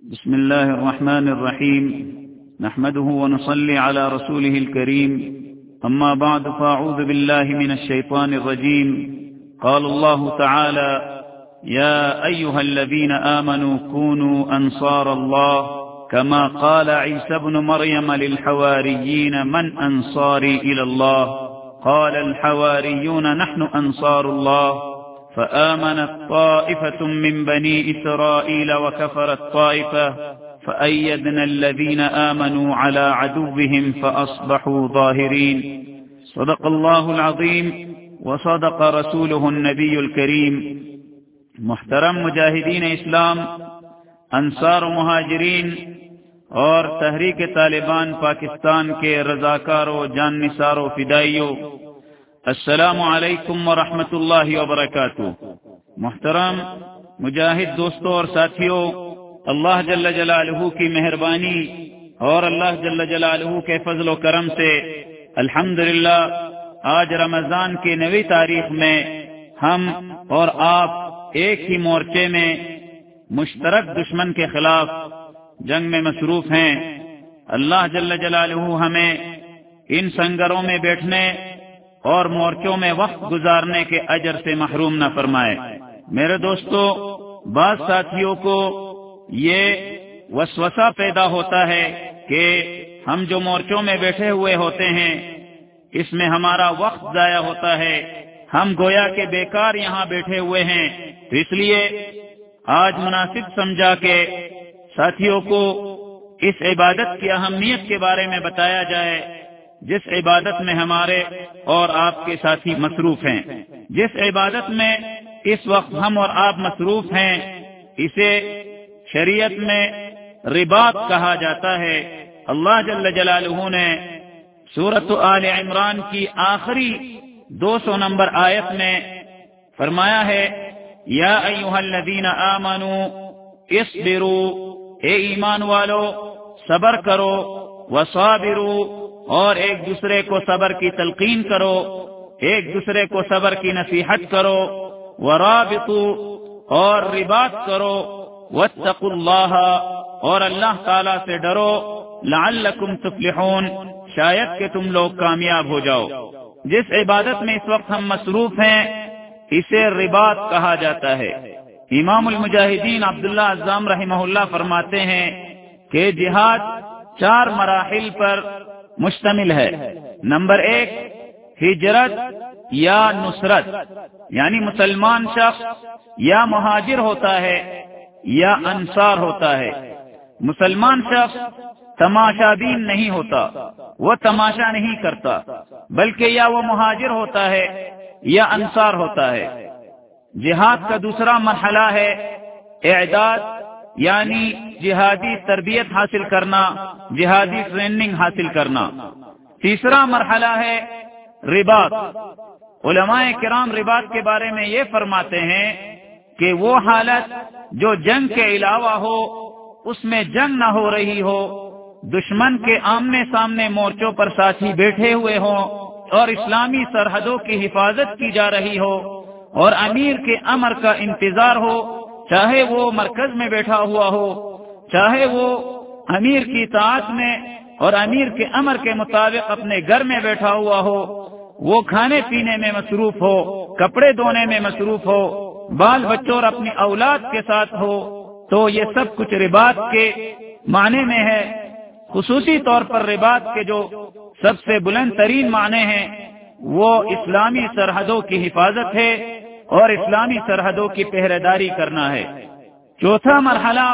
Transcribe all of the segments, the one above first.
بسم الله الرحمن الرحيم. نحمده ونصلي على رسوله الكريم. أما بعد فأعوذ بالله من الشيطان الرجيم. قال الله تعالى: يا أيها الذين آمنوا كونوا أنصار الله كما قال عيسى بن مريم للحواريين من أنصاري إلى الله قال الحواريون نحن أنصار الله فآمنت طائفة من بني إسرائيل وكفرت طائفة فأيدنا الذين آمنوا على عدوهم فأصبحوا ظاهرين. صدق الله العظيم وصدق رسوله النبي الكريم. محترم مجاہدین اسلام، انصار و مہاجرین اور تحریک طالبان پاکستان کے رضاکاروں، جان نثاروں، فدائیوں، السلام علیکم ورحمۃ اللہ وبرکاتہ. محترم مجاہد دوستوں اور ساتھیوں، اللہ جل جلالہ کی مہربانی اور اللہ جل جلالہ کے فضل و کرم سے الحمدللہ آج رمضان کی 9 تاریخ میں ہم اور آپ ایک ہی مورچے میں مشترک دشمن کے خلاف جنگ میں مصروف ہیں. اللہ جل جلالہ ہمیں ان سنگروں میں بیٹھنے اور مورچوں میں وقت گزارنے کے اجر سے محروم نہ فرمائے. میرے دوستو، بعض ساتھیوں کو یہ وسوسہ پیدا ہوتا ہے کہ ہم جو مورچوں میں بیٹھے ہوئے ہوتے ہیں اس میں ہمارا وقت ضائع ہوتا ہے، ہم گویا کہ بیکار یہاں بیٹھے ہوئے ہیں. تو اس لیے آج مناسب سمجھا کہ ساتھیوں کو اس عبادت کی اہمیت کے بارے میں بتایا جائے جس عبادت میں ہمارے اور آپ کے ساتھی مصروف ہیں. جس عبادت میں اس وقت ہم اور آپ مصروف ہیں اسے شریعت میں رباط کہا جاتا ہے. اللہ جل جلالہ نے سورۃ آل عمران کی آخری 200 نمبر آیت میں فرمایا ہے: یا ایھا الذین آمنوا اصبروا، اے ایمان والو صبر کرو، وصابروا، اور ایک دوسرے کو صبر کی تلقین کرو، ایک دوسرے کو صبر کی نصیحت کرو، ورابطوا، اور رباط کرو، واتقوا اللہ، اور اللہ تعالی سے ڈرو، لعلکم تفلحون، شاید کہ تم لوگ کامیاب ہو جاؤ. جس عبادت میں اس وقت ہم مصروف ہیں اسے رباط کہا جاتا ہے. امام المجاہدین عبداللہ عزام رحمہ اللہ فرماتے ہیں کہ جہاد 4 مراحل پر مشتمل ہے. نمبر 1 ہجرت یا نصرت، یعنی مسلمان شخص یا مہاجر ہوتا ہے یا انصار ہوتا ہے. مسلمان شخص تماشا بین نہیں ہوتا، وہ تماشا نہیں کرتا، بلکہ یا وہ مہاجر ہوتا ہے یا انصار ہوتا ہے. جہاد کا دوسرا مرحلہ ہے اعداد، یعنی جہادی تربیت حاصل کرنا، جہادی ٹریننگ حاصل کرنا. تیسرا مرحلہ ہے رباط. علماء کرام رباط کے بارے میں یہ فرماتے ہیں کہ وہ حالت جو جنگ کے علاوہ ہو، اس میں جنگ نہ ہو رہی ہو، دشمن کے آمنے سامنے مورچوں پر ساتھی بیٹھے ہوئے ہوں اور اسلامی سرحدوں کی حفاظت کی جا رہی ہو اور امیر کے امر کا انتظار ہو، چاہے وہ مرکز میں بیٹھا ہوا ہو، چاہے وہ امیر کی اطاعت میں اور امیر کے امر کے مطابق اپنے گھر میں بیٹھا ہوا ہو، وہ کھانے پینے میں مصروف ہو، کپڑے دھونے میں مصروف ہو، بال بچوں اور اپنی اولاد کے ساتھ ہو، تو یہ سب کچھ رباط کے معنی میں ہے. خصوصی طور پر رباط کے جو سب سے بلند ترین معنی ہیں وہ اسلامی سرحدوں کی حفاظت ہے اور اسلامی سرحدوں کی پہرے داری کرنا ہے. چوتھا مرحلہ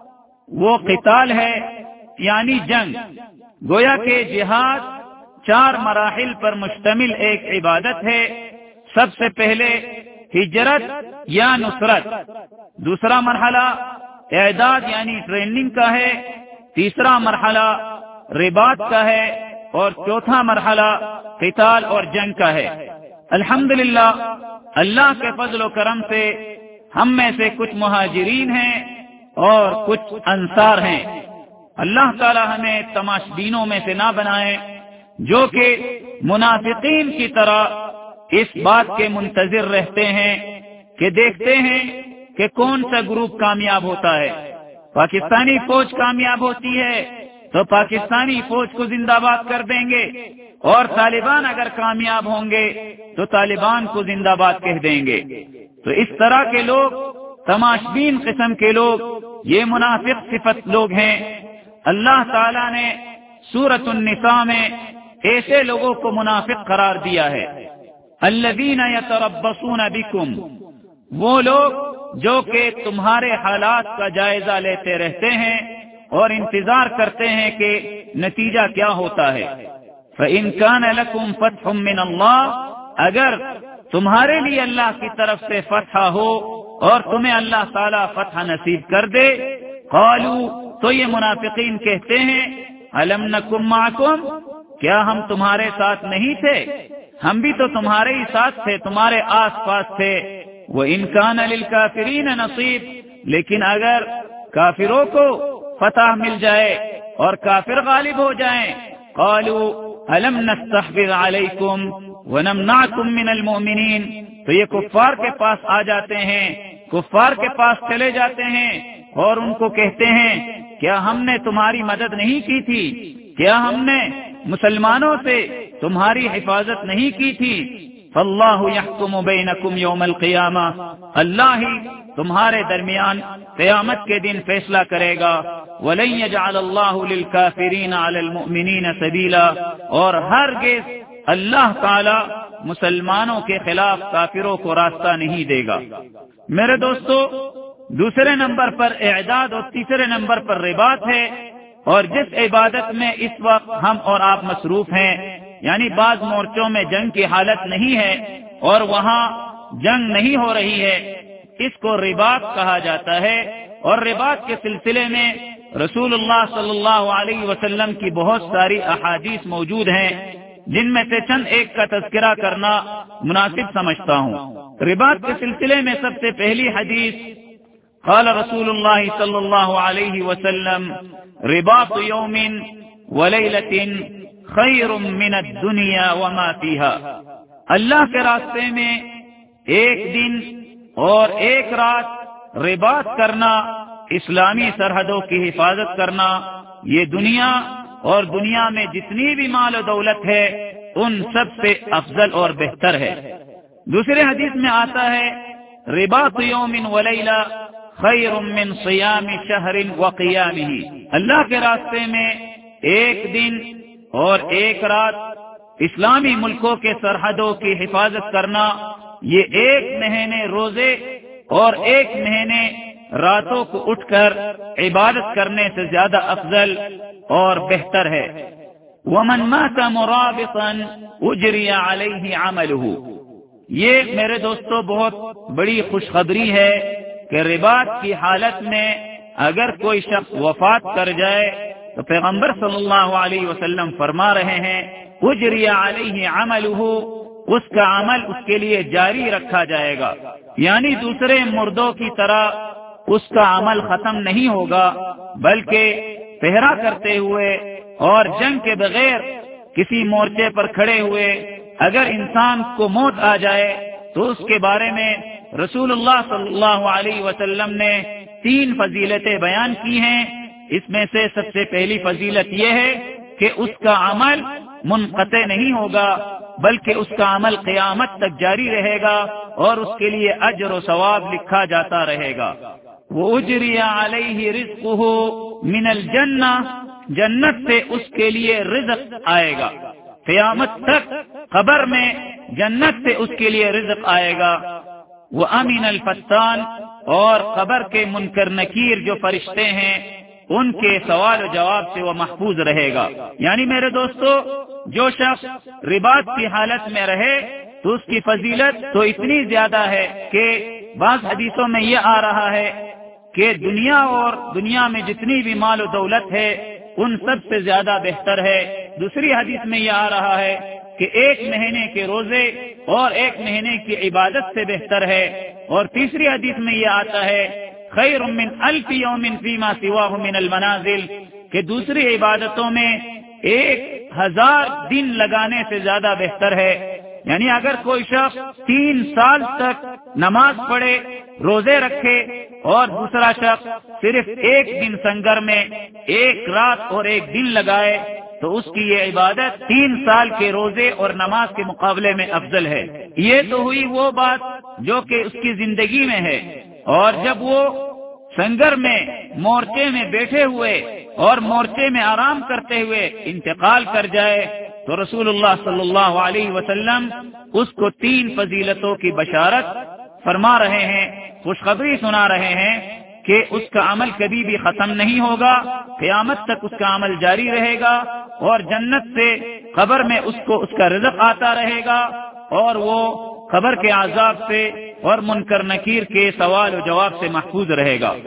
وہ قتال ہے، یعنی جنگ. گویا کہ جہاد 4 مراحل پر مشتمل ایک عبادت ہے. سب سے پہلے ہجرت یا نصرت، دوسرا مرحلہ اعداد یعنی ٹریننگ کا ہے، تیسرا مرحلہ رباط کا ہے اور چوتھا مرحلہ قتال اور جنگ کا ہے. الحمدللہ اللہ کے فضل و کرم سے ہم میں سے کچھ مہاجرین ہیں اور کچھ انصار ہیں. اللہ تعالی ہمیں تماشبینوں میں سے نہ بنائے جو کہ منافقین کی طرح اس بات کے منتظر رہتے ہیں کہ دیکھتے ہیں کہ کون سا گروپ کامیاب ہوتا ہے، پاکستانی فوج کامیاب ہوتی ہے تو پاکستانی فوج کو زندہ باد کر دیں گے، اور طالبان اگر کامیاب ہوں گے تو طالبان کو زندہ باد کہہ دیں گے۔ تو اس طرح کے لوگ، تماشبین قسم کے لوگ، یہ منافق صفت لوگ ہیں۔ اللہ تعالیٰ نے سورۃ النساء میں ایسے لوگوں کو منافق قرار دیا ہے، الذین یتربصون بکم، وہ لوگ جو کہ تمہارے حالات کا جائزہ لیتے رہتے ہیں اور انتظار کرتے ہیں کہ نتیجہ کیا ہوتا ہے۔ فَإِن كَانَ لَكُمْ فَتْحٌ مِّنَ اللَّهِ، اگر تمہارے لیے اللہ کی طرف سے فتح ہو اور تمہیں اللہ تعالیٰ فتح نصیب کر دے، قالوا، تو یہ منافقین کہتے ہیں، أَلَمْ نَكُن مَّعَكُمْ، کیا ہم تمہارے ساتھ نہیں تھے؟ ہم بھی تو تمہارے ہی ساتھ تھے، تمہارے آس پاس تھے۔ وَإِن كَانَ لِلْكَافِرِينَ نَصِيب، لیکن اگر کافروں کو فتح مل جائے اور کافر غالب ہو جائیں، قالوا أَلَمْ نَسْتَحْوِذْ عَلَيْكُمْ وَنَمْنَعْكُمْ مِنَ الْمُؤْمِنِينَ، تو یہ کفار کے پاس آ جاتے ہیں، کفار کے پاس چلے جاتے ہیں اور ان کو کہتے ہیں، کیا ہم نے تمہاری مدد نہیں کی تھی؟ کیا ہم نے مسلمانوں سے تمہاری حفاظت نہیں کی تھی؟ فاللہ یحکم بینکم یوم القیامہ، اللہ ہی تمہارے درمیان قیامت کے دن فیصلہ کرے گا۔ ولن یجعل اللہ للکافرین علی المؤمنین سبیلا، اور ہرگز اللہ تعالی مسلمانوں کے خلاف کافروں کو راستہ نہیں دے گا۔ میرے دوستو، دوسرے نمبر پر اعداد اور تیسرے نمبر پر رباط ہے، اور جس عبادت میں اس وقت ہم اور آپ مصروف ہیں، یعنی بعض مورچوں میں جنگ کی حالت نہیں ہے اور وہاں جنگ نہیں ہو رہی ہے، اس کو رباط کہا جاتا ہے۔ اور رباط کے سلسلے میں رسول اللہ صلی اللہ علیہ وسلم کی بہت ساری احادیث موجود ہیں، جن میں سے چند ایک کا تذکرہ کرنا مناسب سمجھتا ہوں۔ رباط کے سلسلے میں سب سے پہلی حدیث، قال رسول اللہ صلی اللہ علیہ وسلم، رباط یوم ولیلۃ خیر من الدنیا وما فیہا، اللہ کے راستے میں ایک دن اور ایک رات رباط کرنا، اسلامی سرحدوں کی حفاظت کرنا، یہ دنیا اور دنیا میں جتنی بھی مال و دولت ہے ان سب سے افضل اور بہتر ہے۔ دوسرے حدیث میں آتا ہے، رباط یوم ولیلہ خیر من صیام شہر وقیامہ، اللہ کے راستے میں ایک دن اور ایک رات اسلامی ملکوں کے سرحدوں کی حفاظت کرنا، یہ ایک مہینے روزے اور ایک مہینے راتوں کو اٹھ کر عبادت کرنے سے زیادہ افضل اور بہتر ہے۔ ومن مات مرابطا اجری علیہ عملہ، یہ میرے دوستو بہت بڑی خوشخبری ہے کہ رباط کی حالت میں اگر کوئی شخص وفات کر جائے تو پیغمبر صلی اللہ علیہ وسلم فرما رہے ہیں، اجری علیہ عملہ، اس کا عمل اس کے لیے جاری رکھا جائے گا، یعنی دوسرے مردوں کی طرح اس کا عمل ختم نہیں ہوگا، بلکہ پہرا کرتے ہوئے اور جنگ کے بغیر کسی مورچے پر کھڑے ہوئے اگر انسان کو موت آ جائے تو اس کے بارے میں رسول اللہ صلی اللہ علیہ وسلم نے 3 فضیلتیں بیان کی ہیں۔ اس میں سے سب سے پہلی فضیلت یہ ہے کہ اس کا عمل منقطع نہیں ہوگا، بلکہ اس کا عمل قیامت تک جاری رہے گا اور اس کے لیے اجر و ثواب لکھا جاتا رہے گا۔ وَأُجْرِيَ عَلَيْهِ رِزْقُهُ مِنَ الْجَنَّةِ، جنت سے اس کے لیے رزق آئے گا، قیامت تک قبر میں جنت سے اس کے لیے رزق آئے گا۔ وَأَمِنَ الْفَتَّانِ، اور قبر کے منکر نکیر جو فرشتے ہیں ان کے سوال و جواب سے وہ محفوظ رہے گا۔ یعنی میرے دوستو، جو شخص رباط کی حالت میں رہے تو اس کی فضیلت تو اتنی زیادہ ہے کہ بعض حدیثوں میں یہ آ رہا ہے کہ دنیا اور دنیا میں جتنی بھی مال و دولت ہے ان سب سے زیادہ بہتر ہے۔ دوسری حدیث میں یہ آ رہا ہے کہ 1 مہینے کے روزے اور 1 مہینے کی عبادت سے بہتر ہے، اور تیسری حدیث میں یہ آتا ہے خیر من 1000 یوم فیما سواہ من المنازل، کہ دوسری عبادتوں میں 1000 دن لگانے سے زیادہ بہتر ہے۔ یعنی اگر کوئی شخص 3 سال تک نماز پڑھے روزے رکھے اور دوسرا شخص صرف ایک دن سنگر میں ایک رات اور ایک دن لگائے تو اس کی یہ عبادت 3 سال کے روزے اور نماز کے مقابلے میں افضل ہے۔ یہ تو ہوئی وہ بات جو کہ اس کی زندگی میں ہے، اور جب وہ سنگر میں مورچے میں بیٹھے ہوئے اور مورچے میں آرام کرتے ہوئے انتقال کر جائے تو رسول اللہ صلی اللہ علیہ وسلم اس کو 3 فضیلتوں کی بشارت فرما رہے ہیں، خوشخبری سنا رہے ہیں کہ اس کا عمل کبھی بھی ختم نہیں ہوگا، قیامت تک اس کا عمل جاری رہے گا، اور جنت سے قبر میں اس کو اس کا رزق آتا رہے گا، اور وہ قبر کے عذاب سے اور منکر نکیر کے سوال و جواب سے محفوظ رہے گا۔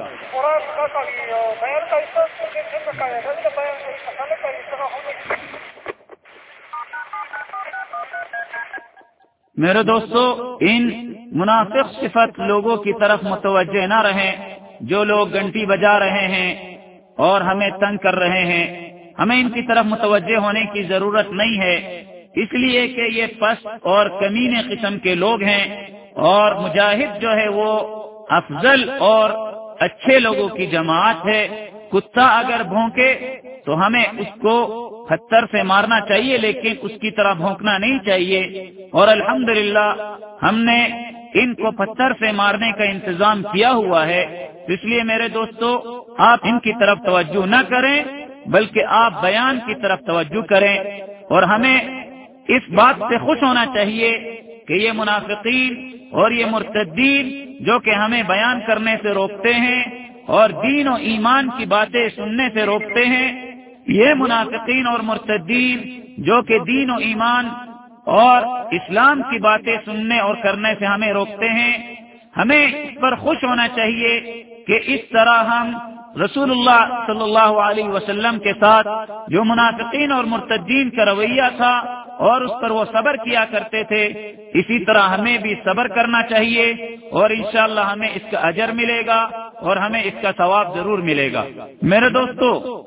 میرے دوستو، ان منافق صفت لوگوں کی طرف متوجہ نہ رہیں جو لوگ گھنٹی بجا رہے ہیں اور ہمیں تنگ کر رہے ہیں۔ ہمیں ان کی طرف متوجہ ہونے کی ضرورت نہیں ہے، اس لیے کہ یہ پست اور کمینے قسم کے لوگ ہیں، اور مجاہد جو ہے وہ افضل اور اچھے لوگوں کی جماعت ہے۔ کتا اگر بھونکے تو ہمیں اس کو پتھر سے مارنا چاہیے، لیکن اس کی طرح بھونکنا نہیں چاہیے، اور الحمدللہ ہم نے ان کو پتھر سے مارنے کا انتظام کیا ہوا ہے۔ اس لیے میرے دوستو، آپ ان کی طرف توجہ نہ کریں بلکہ آپ بیان کی طرف توجہ کریں، اور ہمیں اس بات سے خوش ہونا چاہیے کہ یہ منافقین اور یہ مرتدین جو کہ ہمیں بیان کرنے سے روکتے ہیں اور دین و ایمان کی باتیں سننے سے روکتے ہیں، یہ منافقین اور مرتدین جو کہ دین و ایمان اور اسلام کی باتیں سننے اور کرنے سے ہمیں روکتے ہیں، ہمیں اس پر خوش ہونا چاہیے کہ اس طرح ہم رسول اللہ صلی اللہ علیہ وسلم کے ساتھ جو منافقین اور مرتدین کا رویہ تھا اور اس پر وہ صبر کیا کرتے تھے، اسی طرح ہمیں بھی صبر کرنا چاہیے، اور انشاءاللہ ہمیں اس کا اجر ملے گا اور ہمیں اس کا ثواب ضرور ملے گا۔ میرے دوستو،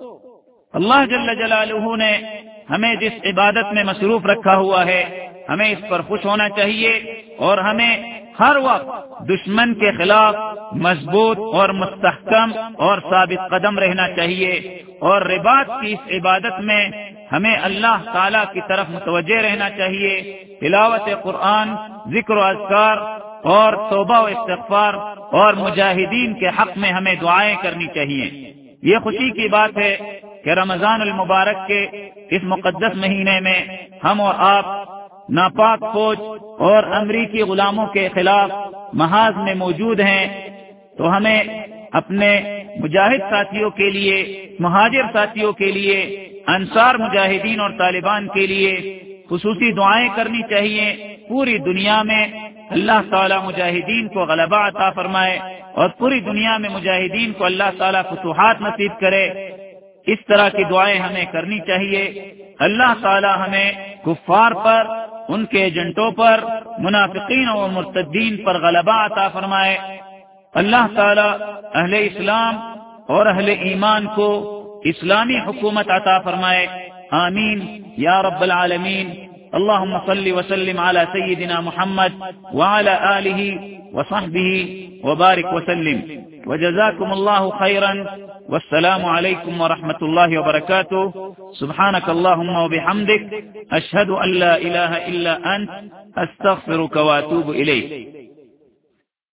اللہ جل جلالہ نے ہمیں جس عبادت میں مصروف رکھا ہوا ہے، ہمیں اس پر خوش ہونا چاہیے، اور ہمیں ہر وقت دشمن کے خلاف مضبوط اور مستحکم اور ثابت قدم رہنا چاہیے، اور رباط کی اس عبادت میں ہمیں اللہ تعالی کی طرف متوجہ رہنا چاہیے۔ تلاوت قرآن، ذکر و اذکار اور توبہ و استغفار اور مجاہدین کے حق میں ہمیں دعائیں کرنی چاہیے۔ یہ خوشی کی بات ہے کہ رمضان المبارک کے اس مقدس مہینے میں ہم اور آپ ناپاک فوج اور امریکی غلاموں کے خلاف محاذ میں موجود ہیں، تو ہمیں اپنے مجاہد ساتھیوں کے لیے، مہاجر ساتھیوں کے لیے، انصار مجاہدین اور طالبان کے لیے خصوصی دعائیں کرنی چاہیے۔ پوری دنیا میں اللہ تعالی مجاہدین کو غلبہ عطا فرمائے، اور پوری دنیا میں مجاہدین کو اللہ تعالی فتوحات نصیب کرے۔ اس طرح کی دعائیں ہمیں کرنی چاہیے۔ اللہ تعالی ہمیں کفار پر، ان کے ایجنٹوں پر، منافقین اور مرتدین پر غلبہ عطا فرمائے۔ اللہ تعالی اہل اسلام اور اہل ایمان کو اسلامی حکومت عطا فرمائے، آمین یا رب العالمین۔ اللهم صل وسلم على سيدنا محمد وعلى آله وصحبه وبارك وسلم، وجزاكم الله خيرا، والسلام عليكم ورحمة الله وبركاته۔ سبحانك اللهم وبحمدك، أشهد أن لا إله إلا أنت، أستغفرك وأتوب إليك۔